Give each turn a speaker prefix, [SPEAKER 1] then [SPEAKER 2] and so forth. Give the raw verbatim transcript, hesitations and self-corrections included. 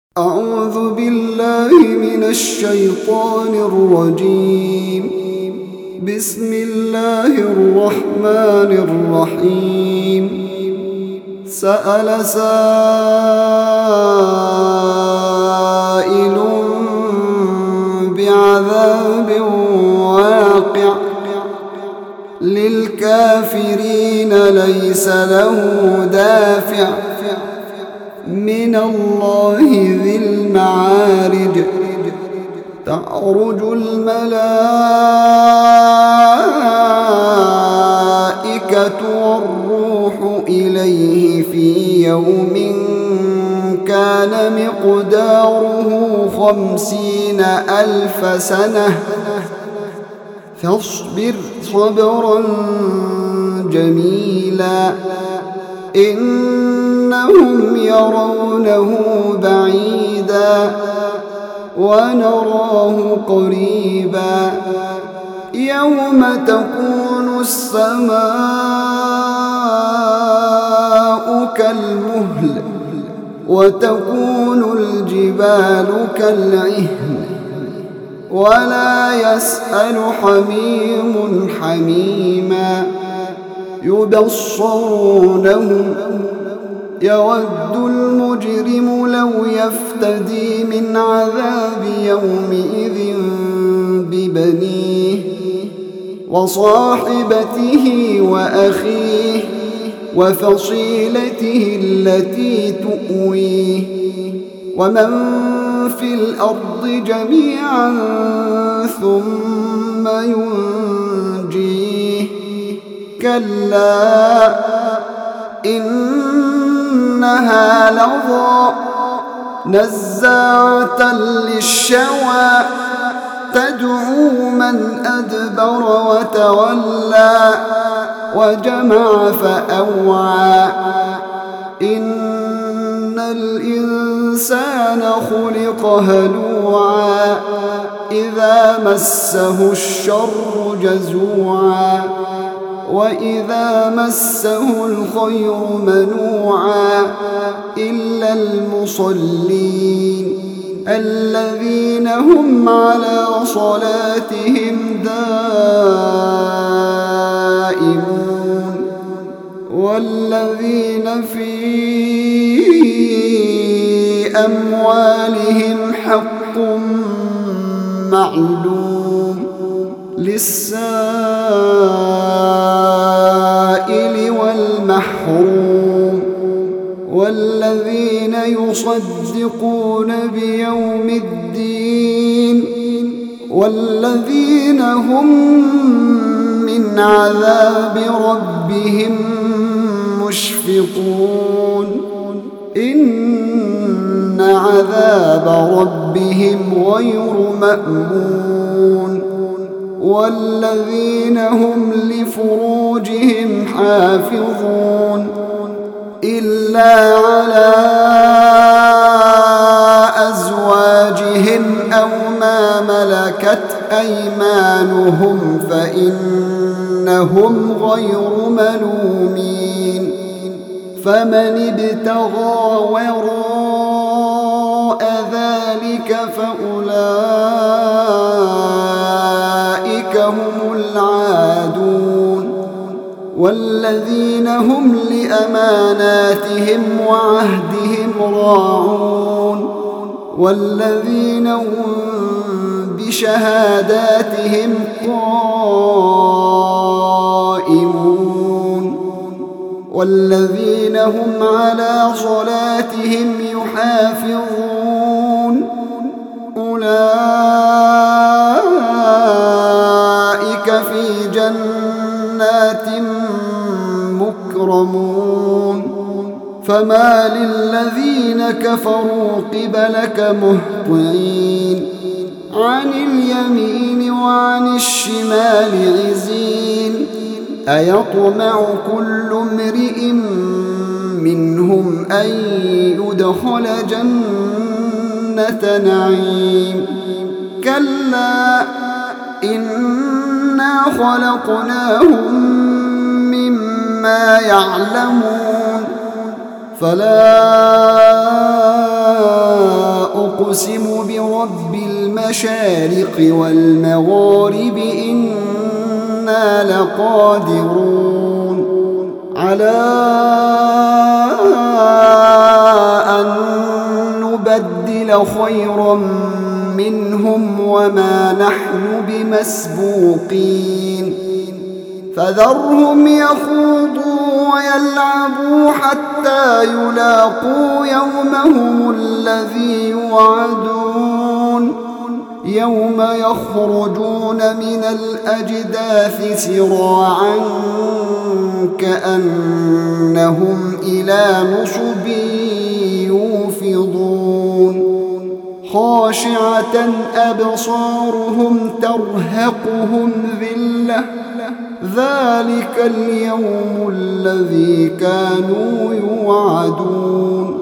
[SPEAKER 1] أعوذ بالله من الشيطان الرجيم. بسم الله الرحمن الرحيم. سأل سائل بعذاب واقع للكافرين ليس له دافع من الله ذي المعارج. تعرج الملائكة والروح إليه في يوم كان مقداره خمسين ألف سنة فاصبر صبرا جميلا إنهم يرونه بعيدا ونراه قريبا يوم تكون السماء كالمهل وتكون الجبال كالعهن ولا يسأل حميم حميما يبصرونهم يود المجرم لو يفتدي من عذاب يومئذ ببنيه وصاحبته وأخيه وفصيلته التي تؤويه ومن في الأرض جميعا ثم ينجيه كلا إنها لظى نزاعة للشوى تدعو من أدبر وتولى وجمع فأوعى إن الإنسان خلق هلوعا إذا مسه الشر جزوعا وإذا مسه الخير منوعا إلا المصلين الذين هم على صلاتهم دائمون والذين في أموالهم حق معلوم للسائل والمحروم والذين يصدقون بيوم الدين والذين هم من عذاب ربهم مشفقون إن عذاب ربهم غير مأمون والذين هم لفروجهم حافظون إلا على أزواجهم أو ما ملكت أيمانهم فإنهم غير ملومين فمن ابتغى وراء ذلك فأولئك هم العادون والذين هم لأماناتهم وعهدهم راعون والذين هم بشهاداتهم قائمون والذين هم على صلاتهم يحافظون أولئك في جنات مكرمون فما للذين كفروا قبلك مهطعين عن اليمين وعن الشمال عزين أيطمع كل امرئ منهم أن يدخل جنة نعيم كلا إنا خلقناهم مما يعلمون فلا أقسم برب المشارق والمغارب إنا لقادرون على أن نبدل خيرا منهم وما نحن بمسبوقين فذرهم يخوضوا ويلعبوا حتى يلاقوا يومهم الذي يوعدون يوم يخرجون من الأجداث سراعا كأنهم إلى نصب يوفضون خاشعة أبصارهم ترهقهم ذلة ذلك اليوم الذي كانوا يوعدون